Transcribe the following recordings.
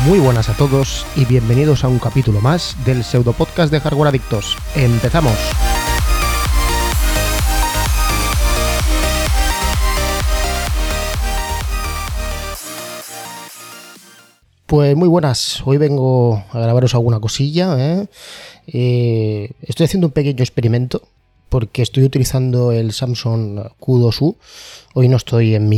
Muy buenas a todos y bienvenidos a un capítulo más del pseudopodcast de Hardware Adictos. ¡Empezamos! Pues muy buenas, hoy vengo a grabaros alguna cosilla. Estoy haciendo un pequeño experimento porque estoy utilizando el Samsung Q2U. Hoy no estoy en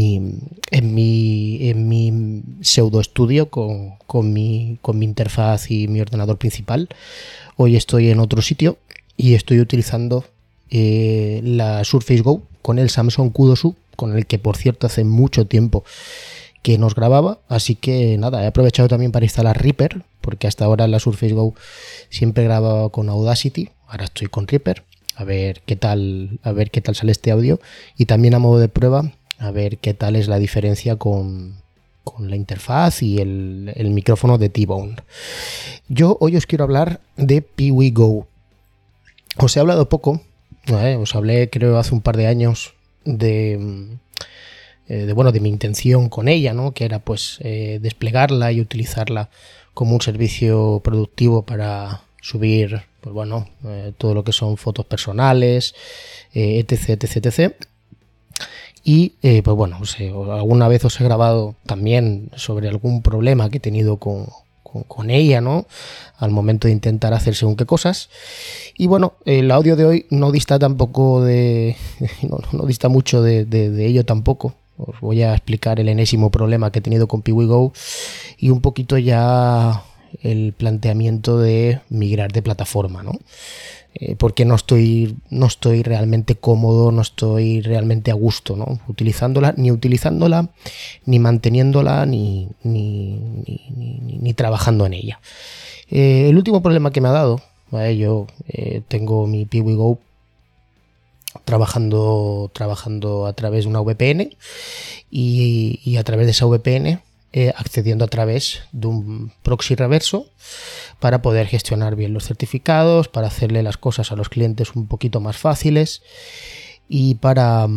mi pseudo estudio con mi interfaz y mi ordenador principal. Hoy estoy en otro sitio y estoy utilizando la Surface Go con el Samsung Q2U, con el que por cierto hace mucho tiempo que nos grababa, así que nada, he aprovechado también para instalar Reaper, porque hasta ahora la Surface Go siempre grababa con Audacity, ahora estoy con Reaper, a ver qué tal sale este audio, y también a modo de prueba, a ver qué tal es la diferencia con la interfaz y el micrófono de T-Bone. Yo hoy os quiero hablar de PiwiGo. Os he hablado poco, os hablé creo hace un par de años de mi intención con ella, ¿no? Que era pues desplegarla y utilizarla como un servicio productivo para subir todo lo que son fotos personales, etc. Y alguna vez os he grabado también sobre algún problema que he tenido con ella, ¿no? Al momento de intentar hacer según qué cosas. Y bueno, el audio de hoy no dista tampoco no dista mucho de ello tampoco. Os voy a explicar el enésimo problema que he tenido con PiwiGo y un poquito ya el planteamiento de migrar de plataforma, ¿no? Porque no estoy realmente cómodo, no estoy realmente a gusto, ¿no? Utilizándola, ni manteniéndola, ni trabajando en ella. El último problema que me ha dado, yo tengo mi PiwiGo trabajando a través de una VPN y a través de esa VPN accediendo a través de un proxy reverso para poder gestionar bien los certificados, para hacerle las cosas a los clientes un poquito más fáciles y para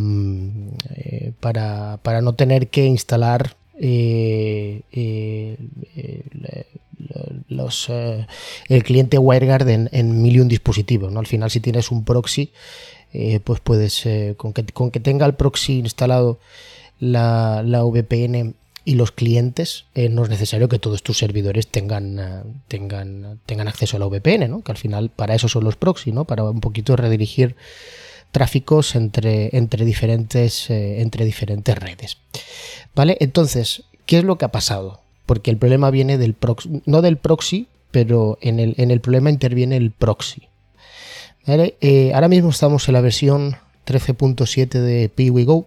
no tener que instalar el cliente WireGuard en 1000 y un dispositivos, ¿no? Al final, si tienes un proxy, pues puedes, con que tenga el proxy instalado la VPN y los clientes, no es necesario que todos tus servidores tengan acceso a la VPN, ¿no? Que al final para eso son los proxy, ¿no? Para un poquito redirigir tráficos entre diferentes redes, ¿vale? Entonces, ¿qué es lo que ha pasado? Porque el problema viene del proxy, no del proxy, pero en el problema interviene el proxy, ¿vale? Ahora mismo estamos en la versión 13.7 de PiwiGo.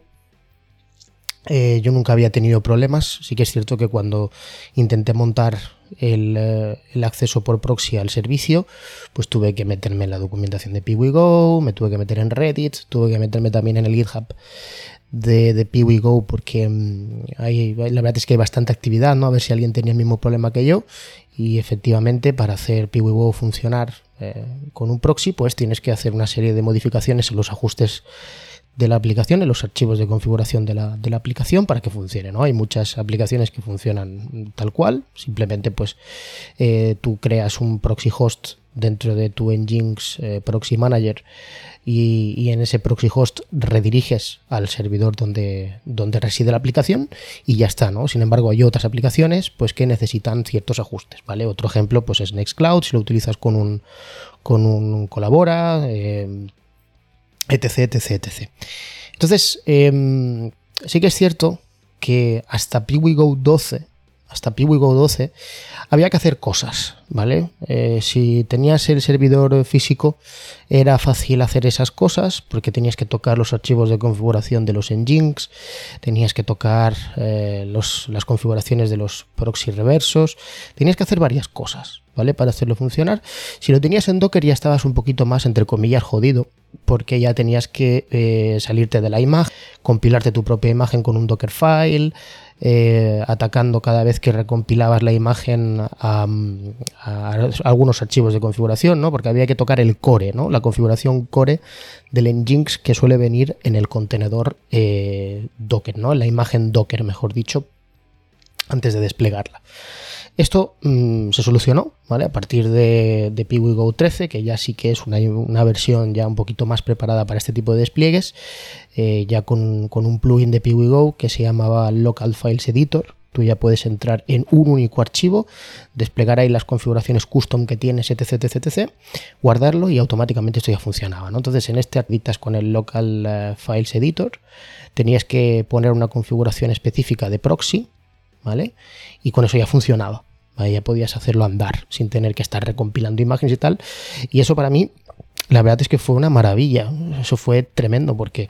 Yo nunca había tenido problemas. Sí que es cierto que cuando intenté montar el acceso por proxy al servicio, pues tuve que meterme en la documentación de PiwiGo, me tuve que meter en Reddit, tuve que meterme también en el GitHub de PiwiGo, porque la verdad es que hay bastante actividad, ¿no? A ver si alguien tenía el mismo problema que yo, y efectivamente para hacer PiwiGo funcionar con un proxy, pues tienes que hacer una serie de modificaciones en los ajustes de la aplicación, en los archivos de configuración de la aplicación para que funcione, ¿no? Hay muchas aplicaciones que funcionan tal cual, simplemente pues tú creas un proxy host dentro de tu Nginx Proxy Manager y en ese proxy host rediriges al servidor donde reside la aplicación y ya está, ¿no? Sin embargo, hay otras aplicaciones pues que necesitan ciertos ajustes, ¿vale? Otro ejemplo pues es Nextcloud, si lo utilizas con un Collabora, etc. Entonces, sí que es cierto que hasta PiwiGo 12 había que hacer cosas, ¿vale? Si tenías el servidor físico era fácil hacer esas cosas porque tenías que tocar los archivos de configuración de los Nginx, tenías que tocar las configuraciones de los proxy reversos, tenías que hacer varias cosas, ¿vale? Para hacerlo funcionar. Si lo tenías en Docker ya estabas un poquito más, entre comillas, jodido, porque ya tenías que salirte de la imagen, compilarte tu propia imagen con un Dockerfile, atacando cada vez que recompilabas la imagen a algunos archivos de configuración, ¿no? Porque había que tocar el core, ¿no? La configuración core del Nginx que suele venir en el contenedor Docker, ¿no? En la imagen Docker, mejor dicho, antes de desplegarla. Esto se solucionó, ¿vale? A partir de PiwiGo 13, que ya sí que es una versión ya un poquito más preparada para este tipo de despliegues, ya con un plugin de PiwiGo que se llamaba Local Files Editor. Tú ya puedes entrar en un único archivo, desplegar ahí las configuraciones custom que tienes, etc, guardarlo y automáticamente esto ya funcionaba, ¿no? Entonces en este editas con el Local Files Editor, tenías que poner una configuración específica de proxy, ¿vale? Y con eso ya funcionaba, ¿vale? Ya podías hacerlo andar sin tener que estar recompilando imágenes y tal. Y eso para mí, la verdad es que fue una maravilla. Eso fue tremendo porque,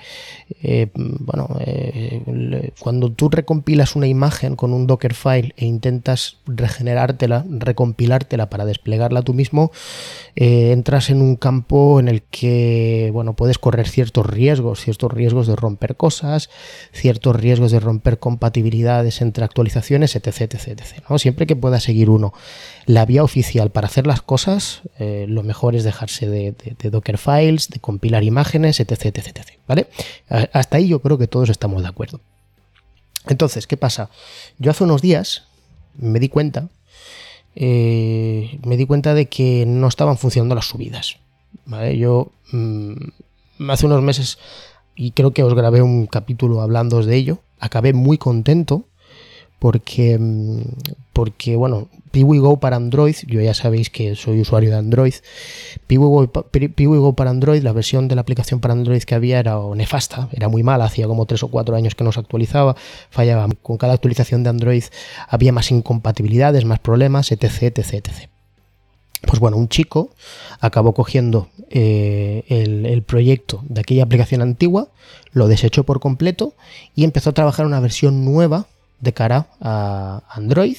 cuando tú recompilas una imagen con un Dockerfile e intentas regenerártela, recompilártela para desplegarla tú mismo, entras en un campo en el que, bueno, puedes correr ciertos riesgos de romper cosas, ciertos riesgos de romper compatibilidades entre actualizaciones, etc, ¿no? Siempre que pueda seguir uno la vía oficial para hacer las cosas, lo mejor es dejarse de Dockerfiles, de compilar imágenes, etc, ¿vale? Hasta ahí yo creo que todos estamos de acuerdo. Entonces, ¿qué pasa? Yo hace unos días me di cuenta de que no estaban funcionando las subidas, ¿vale? Yo hace unos meses, y creo que os grabé un capítulo hablando de ello, acabé muy contento porque bueno, PiwiGo para Android, yo ya sabéis que soy usuario de Android, PiwiGo para Android, la versión de la aplicación para Android que había era nefasta, era muy mala, hacía como 3 o 4 años que no se actualizaba, fallaba, con cada actualización de Android había más incompatibilidades, más problemas, etc. Pues bueno, un chico acabó cogiendo el proyecto de aquella aplicación antigua, lo desechó por completo y empezó a trabajar una versión nueva de cara a Android,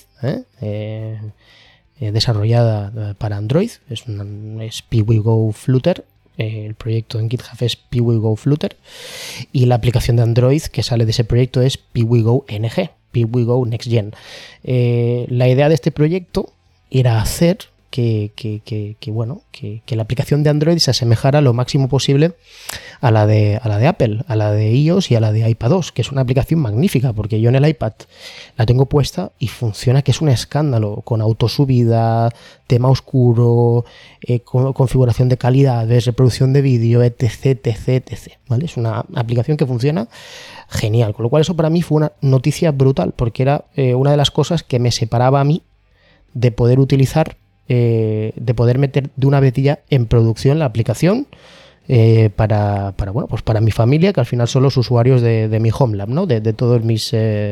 desarrollada para Android. Es PiwiGo Flutter. El proyecto en GitHub es PiwiGo Flutter y la aplicación de Android que sale de ese proyecto es PiwiGo NG, PiwiGo Next Gen. La idea de este proyecto era hacer que la aplicación de Android se asemejara lo máximo posible a la de Apple, a la de iOS y a la de iPadOS, que es una aplicación magnífica, porque yo en el iPad la tengo puesta y funciona, que es un escándalo, con autosubida, tema oscuro, configuración de calidades, reproducción de vídeo, etc, ¿vale? Es una aplicación que funciona genial, con lo cual eso para mí fue una noticia brutal, porque era una de las cosas que me separaba a mí de poder utilizar, de poder meter de una vez ya en producción la aplicación para mi familia, que al final son los usuarios de mi HomeLab, ¿no? De todos mis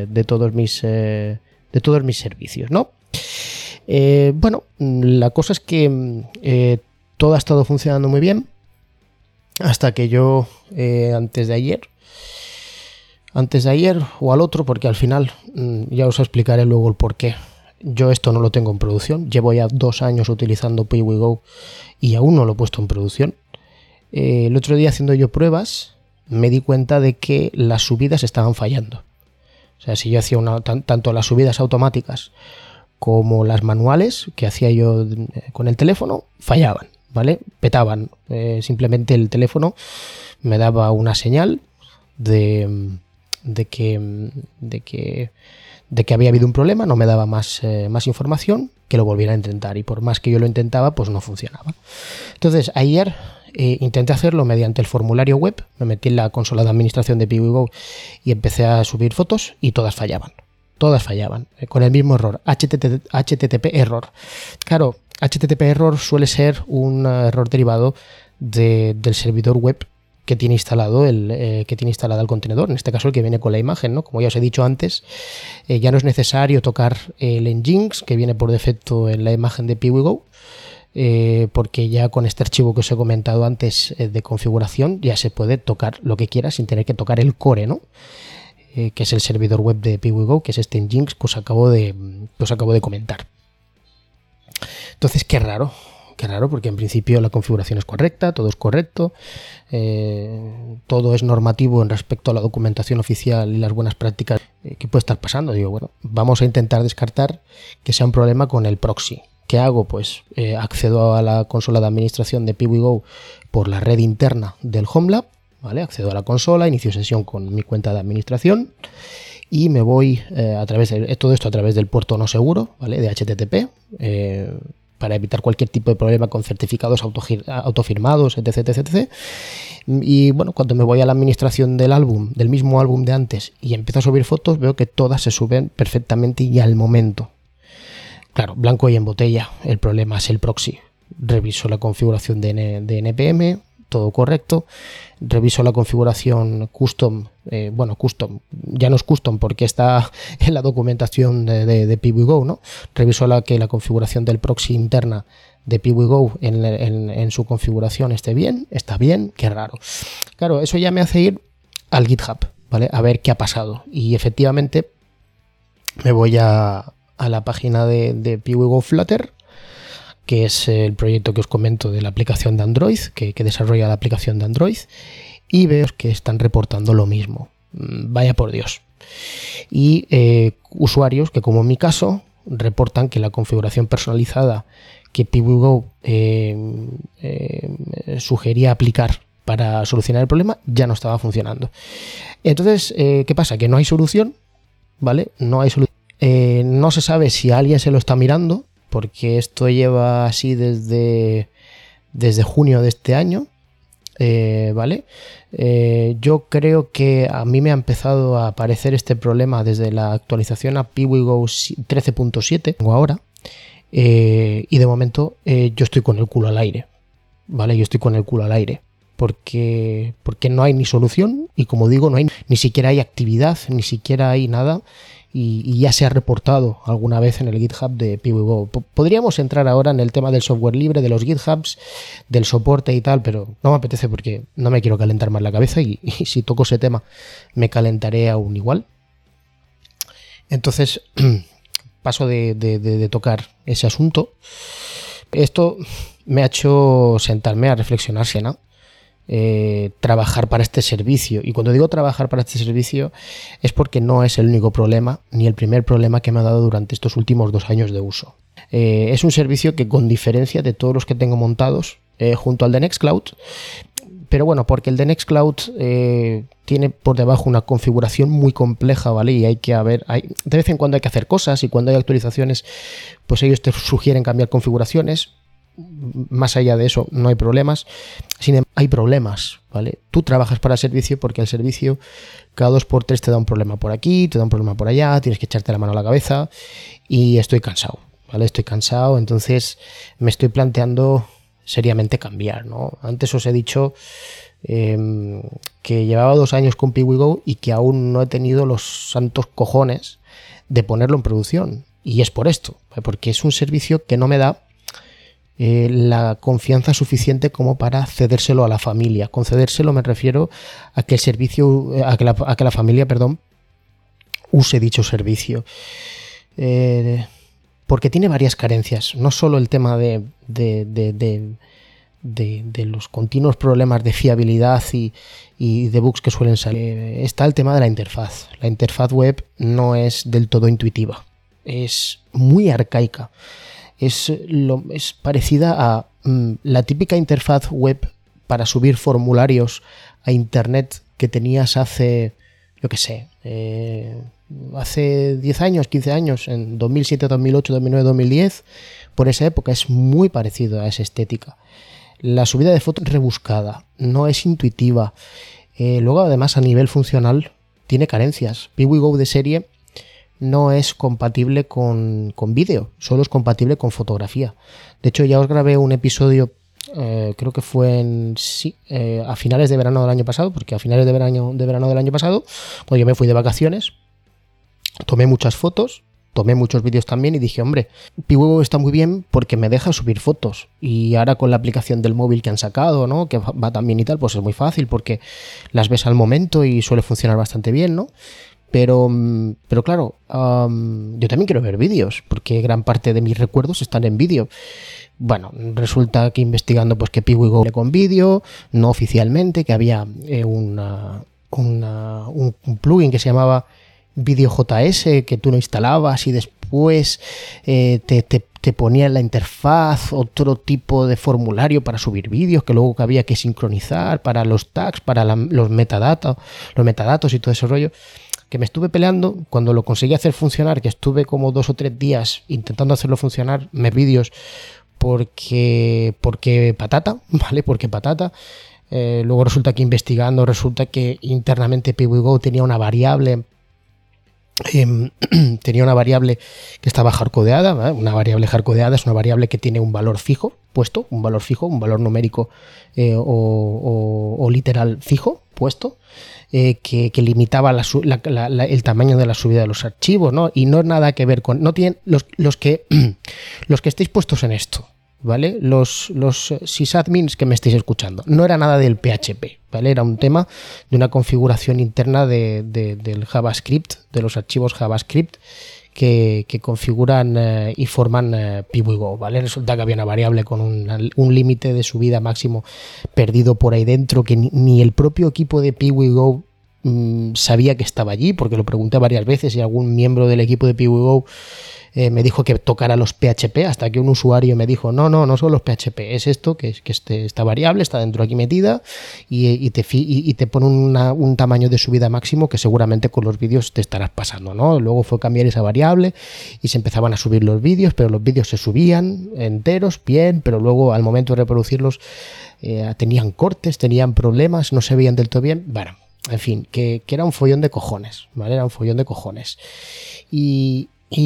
servicios, ¿no? La cosa es que todo ha estado funcionando muy bien hasta que yo antes de ayer o al otro, porque al final ya os explicaré luego el porqué. Yo esto no lo tengo en producción, llevo ya 2 años utilizando PiwiGo y aún no lo he puesto en producción. El otro día, haciendo yo pruebas, me di cuenta de que las subidas estaban fallando. O sea, si yo hacía tanto las subidas automáticas como las manuales que hacía yo con el teléfono, fallaban, ¿vale? Petaban. Simplemente el teléfono me daba una señal de que había habido un problema, no me daba más información, que lo volviera a intentar, y por más que yo lo intentaba, pues no funcionaba. Entonces ayer intenté hacerlo mediante el formulario web, me metí en la consola de administración de PiwiGo y empecé a subir fotos y todas fallaban, con el mismo error, HTTP error. Claro, HTTP error suele ser un error derivado del servidor web que tiene instalado el contenedor, en este caso el que viene con la imagen, ¿no? Como ya os he dicho antes, ya no es necesario tocar el Nginx que viene por defecto en la imagen de PiwiGo, porque ya con este archivo que os he comentado antes de configuración ya se puede tocar lo que quiera sin tener que tocar el core, ¿no? Que es el servidor web de PiwiGo, que es este Nginx que os acabo de comentar. Entonces, qué raro, porque en principio la configuración es correcta, todo es correcto, todo es normativo en respecto a la documentación oficial y las buenas prácticas. ¿Qué puede estar pasando? Digo, bueno, vamos a intentar descartar que sea un problema con el proxy. ¿Qué hago? Pues accedo a la consola de administración de PiwiGo por la red interna del HomeLab, ¿vale? Accedo a la consola, inicio sesión con mi cuenta de administración y me voy a través de todo esto a través del puerto no seguro, ¿vale? De HTTP, para evitar cualquier tipo de problema con certificados autofirmados, etc, etc, etc. Y bueno, cuando me voy a la administración del mismo álbum de antes y empiezo a subir fotos, veo que todas se suben perfectamente y al momento. Claro, blanco y en botella. El problema es el proxy. Reviso la configuración de NPM, todo correcto. Reviso la configuración custom. Custom, ya no es custom porque está en la documentación de PiwiGo, ¿no? Reviso la configuración del proxy interna de PiwiGo en su configuración está bien, qué raro. Claro, eso ya me hace ir al GitHub, ¿vale? A ver qué ha pasado. Y efectivamente me voy a la página de PiwiGo Flutter, que es el proyecto que os comento de la aplicación de Android, que desarrolla la aplicación de Android, y veo que están reportando lo mismo. Vaya por Dios. Y usuarios que, como en mi caso, reportan que la configuración personalizada que PiwiGo sugería aplicar para solucionar el problema ya no estaba funcionando. Entonces, ¿qué pasa? Que no hay solución, ¿vale? No hay solución. No se sabe si alguien se lo está mirando, porque esto lleva así desde junio de este año, ¿vale? Yo creo que a mí me ha empezado a aparecer este problema desde la actualización a PiwiGo 13.7, tengo ahora, y de momento yo estoy con el culo al aire, ¿vale? Yo estoy con el culo al aire. Porque no hay ni solución y, como digo, ni siquiera hay actividad, ni siquiera hay nada. Y ya se ha reportado alguna vez en el GitHub de PiwiGo. Podríamos entrar ahora en el tema del software libre, de los GitHubs, del soporte y tal, pero no me apetece porque no me quiero calentar más la cabeza y si toco ese tema me calentaré aún igual. Entonces paso de tocar ese asunto. Esto me ha hecho sentarme a reflexionar, Siena. Trabajar para este servicio, y cuando digo trabajar para este servicio es porque no es el único problema ni el primer problema que me ha dado durante estos últimos 2 años de uso. Es un servicio que, con diferencia de todos los que tengo montados junto al de Nextcloud, pero bueno, porque el de Nextcloud tiene por debajo una configuración muy compleja, ¿vale? Y de vez en cuando hay que hacer cosas, y cuando hay actualizaciones pues ellos te sugieren cambiar configuraciones. Más allá de eso no hay problemas. Sin embargo, hay problemas, ¿vale? Tú trabajas para el servicio porque el servicio cada 2x3 te da un problema por aquí, te da un problema por allá, tienes que echarte la mano a la cabeza, y estoy cansado, ¿vale? Estoy cansado, entonces me estoy planteando seriamente cambiar, ¿no? Antes os he dicho que llevaba 2 años con PiwiGo y que aún no he tenido los santos cojones de ponerlo en producción, y es por esto, porque es un servicio que no me da la confianza suficiente como para cedérselo a la familia. Con cedérselo me refiero a que el servicio, a que la familia, use dicho servicio. Porque tiene varias carencias. No solo el tema de los continuos problemas de fiabilidad y de bugs que suelen salir. Está el tema de la interfaz. La interfaz web no es del todo intuitiva. Es muy arcaica. Es parecida a la típica interfaz web para subir formularios a internet que tenías hace, yo qué sé, hace 10 años, 15 años, en 2007, 2008, 2009, 2010. Por esa época es muy parecido a esa estética. La subida de fotos es rebuscada, no es intuitiva. Luego, además, a nivel funcional tiene carencias. PiwiGo de serie no es compatible con vídeo, solo es compatible con fotografía. De hecho, ya os grabé un episodio, creo que fue a finales de verano del año pasado, porque a finales de verano del año pasado, pues yo me fui de vacaciones, tomé muchas fotos, tomé muchos vídeos también, y dije, hombre, PiwiGo está muy bien porque me deja subir fotos, y ahora con la aplicación del móvil que han sacado, ¿no?, que va también y tal, pues es muy fácil porque las ves al momento y suele funcionar bastante bien, ¿no? Pero claro, yo también quiero ver vídeos, porque gran parte de mis recuerdos están en vídeo. Bueno, resulta que investigando, pues que PiwiGo con vídeo, no oficialmente, que había un plugin que se llamaba VideoJS, que tú lo instalabas y después te ponía en la interfaz otro tipo de formulario para subir vídeos, que luego había que sincronizar para los tags, para los metadatos y todo ese rollo. que me estuve peleando. Cuando lo conseguí hacer funcionar, que estuve como 2 o 3 días intentando hacerlo funcionar, mis vídeos, porque patata, ¿vale? Porque patata. Luego resulta que investigando, resulta que internamente PiwiGo tenía una variable que estaba hardcodeada, ¿vale? Una variable hardcodeada es una variable que tiene un valor fijo puesto, un valor numérico o literal fijo puesto, que limitaba el tamaño de la subida de los archivos, ¿no? Y no es nada que ver con... No tienen los que estéis puestos en esto, ¿vale? Los sysadmins que me estáis escuchando, no era nada del PHP, ¿vale? Era un tema de una configuración interna del JavaScript, de los archivos JavaScript que configuran y forman PiwiGo, ¿vale? Resulta que había una variable con un límite de subida máximo perdido por ahí dentro que ni el propio equipo de PiwiGo sabía que estaba allí, porque lo pregunté varias veces y algún miembro del equipo de PiwiGo me dijo que tocara los PHP, hasta que un usuario me dijo no son los PHP, es esto, que esta variable está dentro aquí metida y te pone un tamaño de subida máximo que seguramente con los vídeos te estarás pasando, ¿no? Luego fue cambiar esa variable y se empezaban a subir los vídeos, pero los vídeos se subían enteros, bien, pero luego al momento de reproducirlos tenían cortes, tenían problemas, no se veían del todo bien, bueno, en fin, que era un follón de cojones, ¿vale? Era un follón de cojones. Y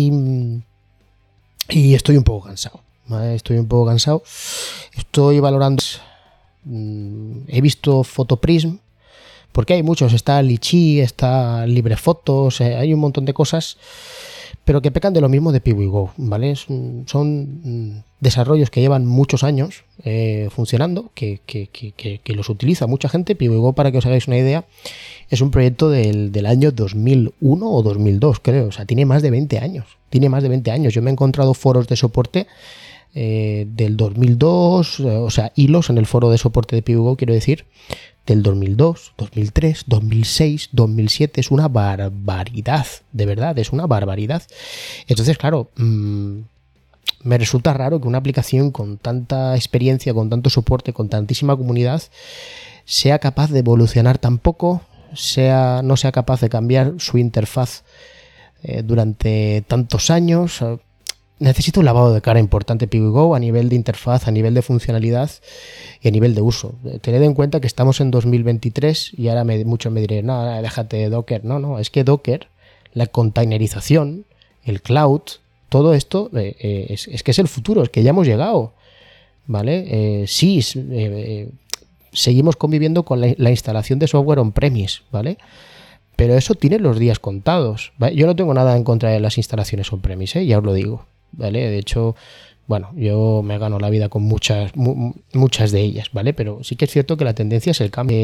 estoy un poco cansado, ¿vale? Estoy valorando. He visto Photoprism, porque hay muchos. Está Litchi, está LibreFotos, hay un montón de cosas, pero que pecan de lo mismo de PiwiGo, ¿vale? Son desarrollos que llevan muchos años funcionando, que los utiliza mucha gente. PiwiGo, para que os hagáis una idea, es un proyecto del año 2001 o 2002, creo. O sea, tiene más de 20 años. Yo me he encontrado foros de soporte del 2002, o sea, hilos en el foro de soporte de PiwiGo, quiero decir, del 2002, 2003, 2006, 2007. Es una barbaridad, de verdad, es una barbaridad. Entonces, claro, me resulta raro que una aplicación con tanta experiencia, con tanto soporte, con tantísima comunidad, sea capaz de evolucionar tan poco, no sea capaz de cambiar su interfaz durante tantos años. Necesita un lavado de cara importante PiwiGo a nivel de interfaz, a nivel de funcionalidad y a nivel de uso. Tened en cuenta que estamos en 2023 y ahora muchos me dirán, no, déjate de Docker. No, es que Docker, la containerización, el cloud, todo esto es que es el futuro, es que ya hemos llegado, ¿vale? Seguimos conviviendo con la instalación de software on-premise, ¿vale? Pero eso tiene los días contados, ¿vale? Yo no tengo nada en contra de las instalaciones on-premise, ya os lo digo, ¿vale? De hecho, bueno, yo me gano la vida con muchas de ellas, ¿vale? Pero sí que es cierto que la tendencia es el cambio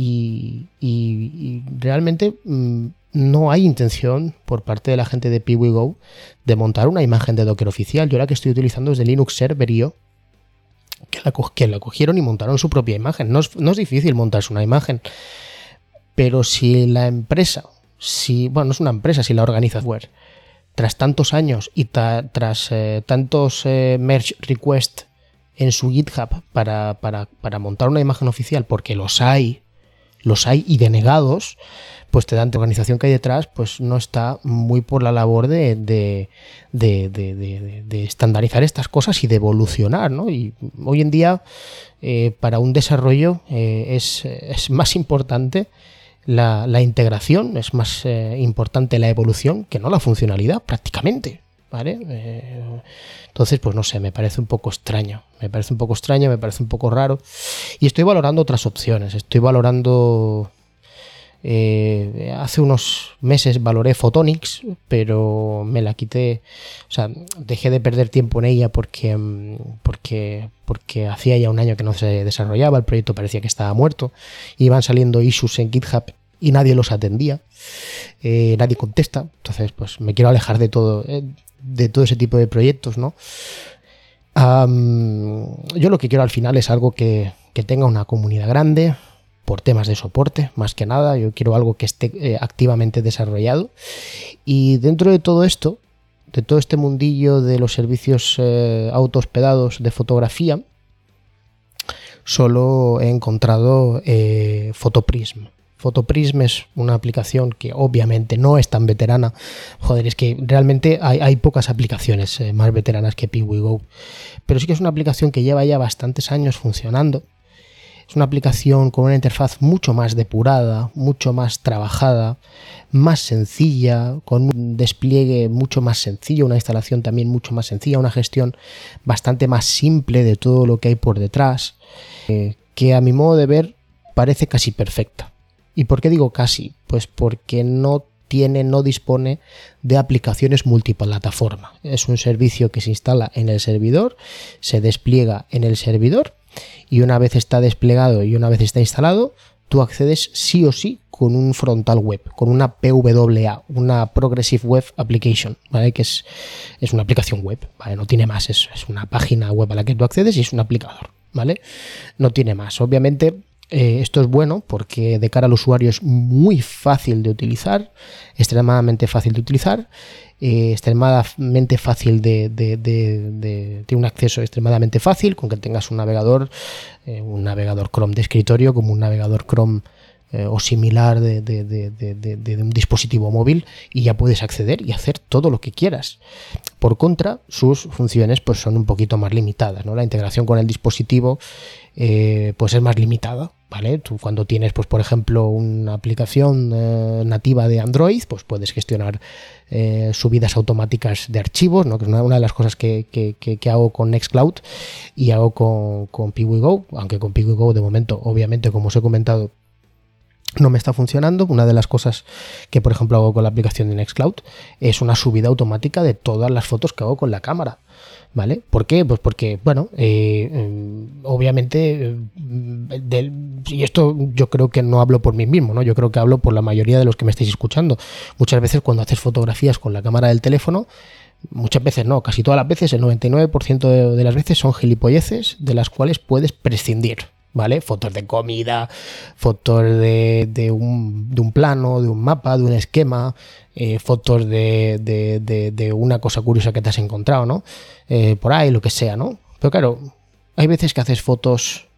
y realmente no hay intención por parte de la gente de PiwiGo de montar una imagen de Docker oficial. Yo la que estoy utilizando es de Linux Server.io, que la cogieron y montaron su propia imagen. No es difícil montarse una imagen, pero si la empresa, no es una empresa, si la organización, tras tantos años y tras tantos merge requests en su GitHub para montar una imagen oficial, porque los hay y denegados, pues te dan la organización que hay detrás, pues no está muy por la labor de estandarizar estas cosas y de evolucionar, ¿no? Y hoy en día, para un desarrollo es más importante la integración, es más importante la evolución que no la funcionalidad, prácticamente, ¿vale? Entonces, pues no sé, me parece un poco extraño, me parece un poco raro, y estoy valorando otras opciones. Hace unos meses valoré Photonics, pero me la quité, o sea, dejé de perder tiempo en ella porque hacía ya un año que no se desarrollaba, el proyecto parecía que estaba muerto, iban saliendo issues en GitHub y nadie los atendía, nadie contesta. Entonces, pues me quiero alejar de todo ese tipo de proyectos, ¿no? Yo lo que quiero al final es algo que tenga una comunidad grande, por temas de soporte, más que nada. Yo quiero algo que esté activamente desarrollado. Y dentro de todo esto, de todo este mundillo de los servicios autohospedados de fotografía, solo he encontrado Photoprism, Photoprism es una aplicación que obviamente no es tan veterana. Joder, es que realmente hay pocas aplicaciones más veteranas que PiwiGo. Pero sí que es una aplicación que lleva ya bastantes años funcionando. Es una aplicación con una interfaz mucho más depurada, mucho más trabajada, más sencilla, con un despliegue mucho más sencillo, una instalación también mucho más sencilla, una gestión bastante más simple de todo lo que hay por detrás, que a mi modo de ver parece casi perfecta. ¿Y por qué digo casi? Pues porque no dispone de aplicaciones multiplataforma. Es un servicio que se instala en el servidor, se despliega en el servidor, y una vez está desplegado y una vez está instalado, tú accedes sí o sí con un frontal web, con una PWA, una Progressive Web Application, ¿vale? Que es una aplicación web, ¿vale? No tiene más, es una página web a la que tú accedes y es un aplicador, ¿vale? No tiene más. Obviamente esto es bueno porque de cara al usuario es muy fácil de utilizar, extremadamente fácil de utilizar, extremadamente fácil tiene un acceso extremadamente fácil, con que tengas un navegador Chrome de escritorio como un navegador Chrome o similar de un dispositivo móvil, y ya puedes acceder y hacer todo lo que quieras. Por contra, sus funciones pues son un poquito más limitadas, ¿no? La integración con el dispositivo pues es más limitada, ¿vale? Tú cuando tienes, pues por ejemplo, una aplicación nativa de Android, pues puedes gestionar subidas automáticas de archivos, ¿no? Que es una de las cosas que hago con Nextcloud y hago con PiwiGo, aunque con PiwiGo de momento, obviamente, como os he comentado, no me está funcionando. Una de las cosas que, por ejemplo, hago con la aplicación de Nextcloud es una subida automática de todas las fotos que hago con la cámara, ¿vale? ¿Por qué? Pues porque, bueno, obviamente, y esto yo creo que no hablo por mí mismo, ¿no? Yo creo que hablo por la mayoría de los que me estáis escuchando. Muchas veces cuando haces fotografías con la cámara del teléfono, muchas veces no, casi todas las veces, el 99% de las veces son gilipolleces de las cuales puedes prescindir, ¿vale? Fotos de comida, fotos de un plano, de un mapa, de un esquema, fotos de una cosa curiosa que te has encontrado, ¿no? Por ahí, lo que sea, ¿no? Pero claro, hay veces que haces fotos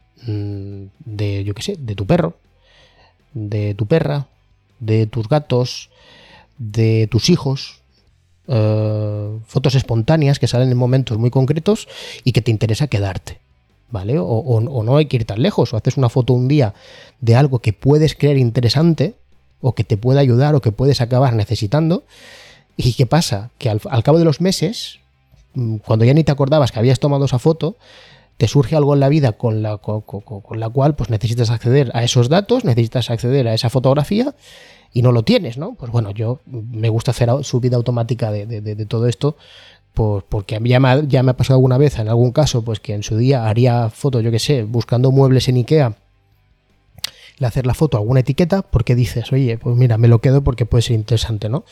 yo qué sé, de tu perro, de tu perra, de tus gatos, de tus hijos, fotos espontáneas que salen en momentos muy concretos y que te interesa quedarte, ¿vale? O no hay que ir tan lejos, o haces una foto un día de algo que puedes creer interesante o que te puede ayudar o que puedes acabar necesitando. ¿Y qué pasa? Que al cabo de los meses, cuando ya ni te acordabas que habías tomado esa foto, te surge algo en la vida con la cual pues necesitas acceder a esos datos, necesitas acceder a esa fotografía y no lo tienes, ¿no? Pues bueno, yo me gusta hacer subida automática de todo esto, porque ya me ha pasado alguna vez, en algún caso, pues que en su día haría fotos, yo qué sé, buscando muebles en IKEA, le hacer la foto a alguna etiqueta, porque dices, oye, pues mira, me lo quedo porque puede ser interesante, ¿no?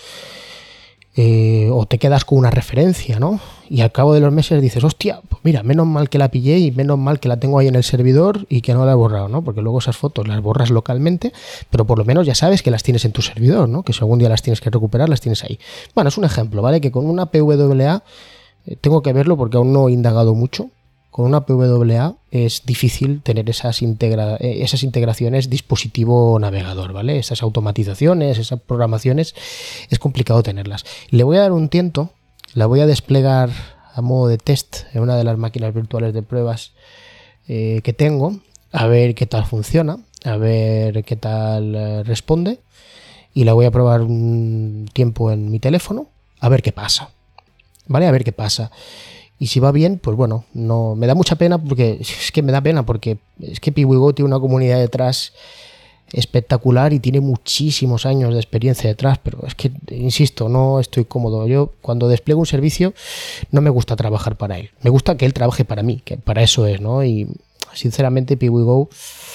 O te quedas con una referencia, ¿no? Y al cabo de los meses dices, hostia, pues mira, menos mal que la pillé y menos mal que la tengo ahí en el servidor y que no la he borrado, ¿no? Porque luego esas fotos las borras localmente, pero por lo menos ya sabes que las tienes en tu servidor, ¿no? Que si algún día las tienes que recuperar, las tienes ahí. Bueno, es un ejemplo, ¿vale? Que con una PWA, tengo que verlo porque aún no he indagado mucho. Con una PWA es difícil tener esas integraciones dispositivo-navegador, ¿vale? Esas automatizaciones, esas programaciones, es complicado tenerlas. Le voy a dar un tiento, la voy a desplegar a modo de test en una de las máquinas virtuales de pruebas que tengo, a ver qué tal funciona, a ver qué tal responde, y la voy a probar un tiempo en mi teléfono, a ver qué pasa, ¿vale? A ver qué pasa. Y si va bien, pues bueno, no me da mucha pena porque es que PiwiGo tiene una comunidad detrás espectacular y tiene muchísimos años de experiencia detrás, pero es que, insisto, no estoy cómodo. Yo cuando despliego un servicio no me gusta trabajar para él, me gusta que él trabaje para mí, que para eso es, ¿no? Y sinceramente PiwiGo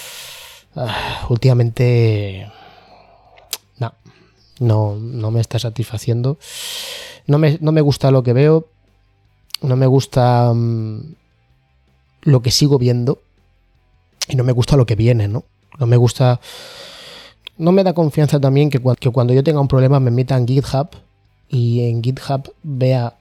últimamente no me está satisfaciendo, no me gusta lo que veo. No me gusta lo que sigo viendo y no me gusta lo que viene, ¿no? No me da confianza también que cuando yo tenga un problema me meta en GitHub y en GitHub vea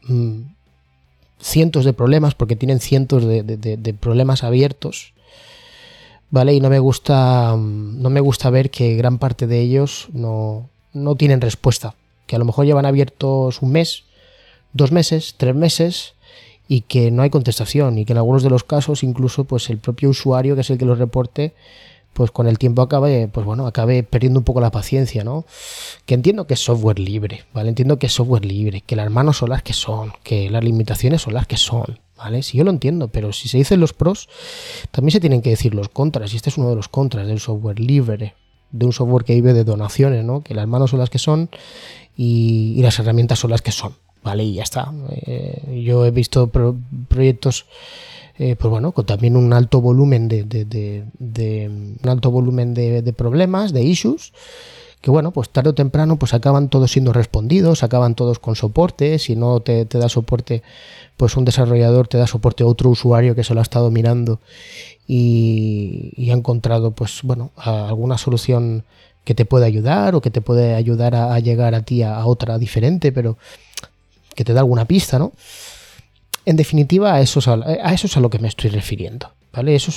cientos de problemas, porque tienen cientos de problemas abiertos, ¿vale? Y no me gusta ver que gran parte de ellos no tienen respuesta, que a lo mejor llevan abiertos 1 mes, 2 meses, 3 meses y que no hay contestación, y que en algunos de los casos incluso pues el propio usuario, que es el que los reporte, pues con el tiempo acabe perdiendo un poco la paciencia, ¿no? Que entiendo que es software libre, ¿vale? Entiendo que es software libre, que las manos son las que son, que las limitaciones son las que son, ¿vale? Sí, yo lo entiendo, pero si se dicen los pros, también se tienen que decir los contras, y este es uno de los contras del software libre, de un software que vive de donaciones, ¿no? Que las manos son las que son y las herramientas son las que son, ¿vale? Y ya está. Yo he visto proyectos pues bueno, con también un alto volumen de problemas, de issues, que bueno, pues tarde o temprano pues acaban todos siendo respondidos, acaban todos con soporte. Si no te da soporte, pues un desarrollador te da soporte a otro usuario que se lo ha estado mirando y ha encontrado pues bueno, alguna solución que te puede ayudar, o que te puede ayudar a llegar a ti a otra diferente, pero que te da alguna pista, ¿no? En definitiva, a eso es a lo que me estoy refiriendo, ¿vale? Eso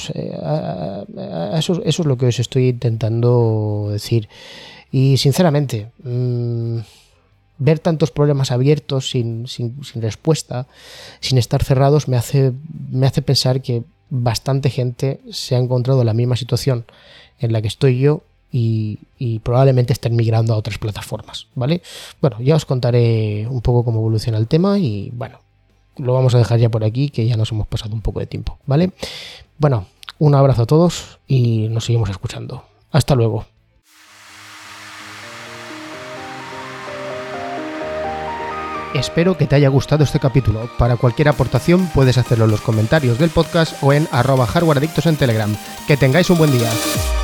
es lo que os estoy intentando decir. Y sinceramente, ver tantos problemas abiertos sin respuesta, sin estar cerrados, me hace pensar que bastante gente se ha encontrado en la misma situación en la que estoy yo y probablemente estén migrando a otras plataformas, ¿vale? Bueno, ya os contaré un poco cómo evoluciona el tema y bueno, lo vamos a dejar ya por aquí, que ya nos hemos pasado un poco de tiempo, ¿vale? Bueno, un abrazo a todos y nos seguimos escuchando. Hasta luego. Espero que te haya gustado este capítulo. Para cualquier aportación puedes hacerlo en los comentarios del podcast o en @hardwareadictos en Telegram. Que tengáis un buen día.